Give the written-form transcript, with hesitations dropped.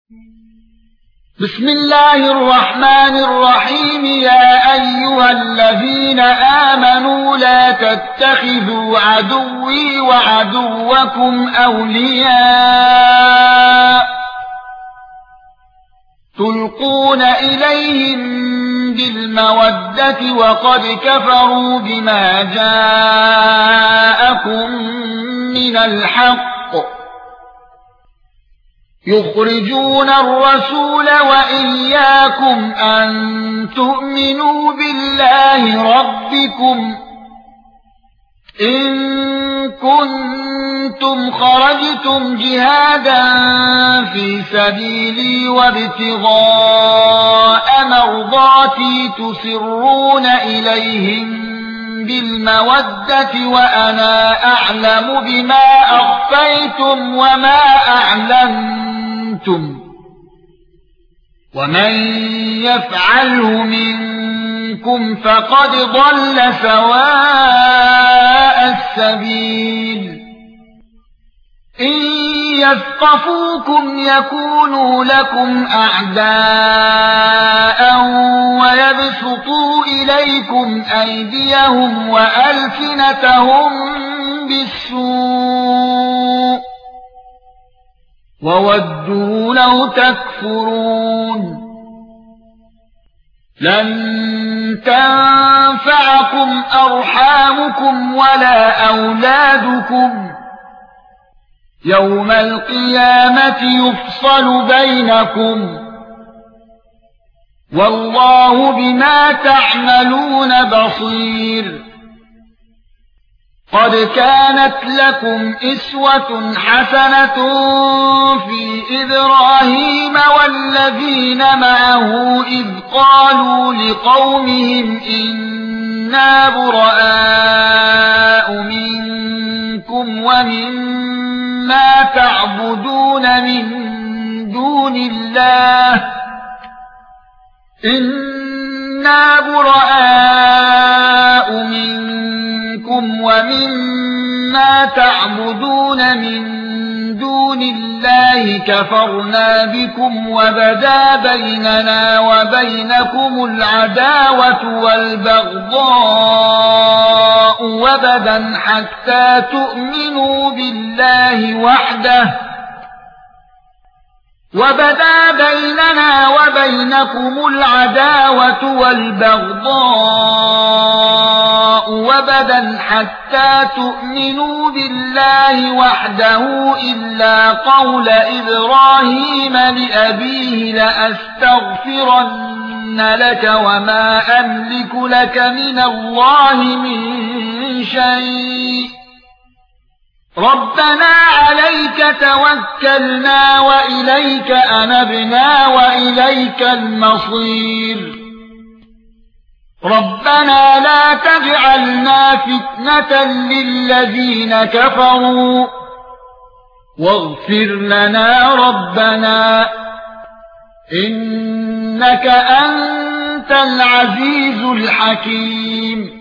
بسم الله الرحمن الرحيم. يا ايها الذين امنوا لا تتخذوا عدوي وعدوكم اولياء تلقون اليهم بالمودة وقد كفروا بما جاءكم من الحق يخرجون الرسول وإياكم أن تؤمنوا بالله ربكم إن كنتم خرجتم جهادا في سبيلي وابتغاء مرضاتي تسرون إليهم بالمودة وأنا أعلم بما أخفيتم وما أعلنتم ومن يفعله منكم فقد ضل سواء السبيل إن يثقفوكم يكونوا لكم أعداء ويبسطوا إليكم أيديهم وألسنتهم بالسوء وودوا لو تكفرون لن تنفعكم أرحامكم ولا أولادكم يوم القيامة يفصل بينكم والله بما تعملون بصير قد كانت لكم أسوة حسنة في إبراهيم والذين معه إذ قالوا لقومهم إنا براء منكم ومما تعبدون من دون الله إنا براء منكم ومما تعبدون من دون الله كفرنا بكم وبدا بيننا وبينكم العداوة والبغضاء وبدا حتى تؤمنوا بالله وحده وبدا بيننا وبينكم العداوة والبغضاء وبدا حتى تؤمنوا بالله وحده إلا قول إبراهيم لأبيه لأستغفرن لك وما أملك لك من الله من شيء ربنا عليك توكلنا وإليك أنبنا وإليك المصير ربنا لا تجعلنا فتنة للذين كفروا واغفر لنا ربنا إنك أنت العزيز الحكيم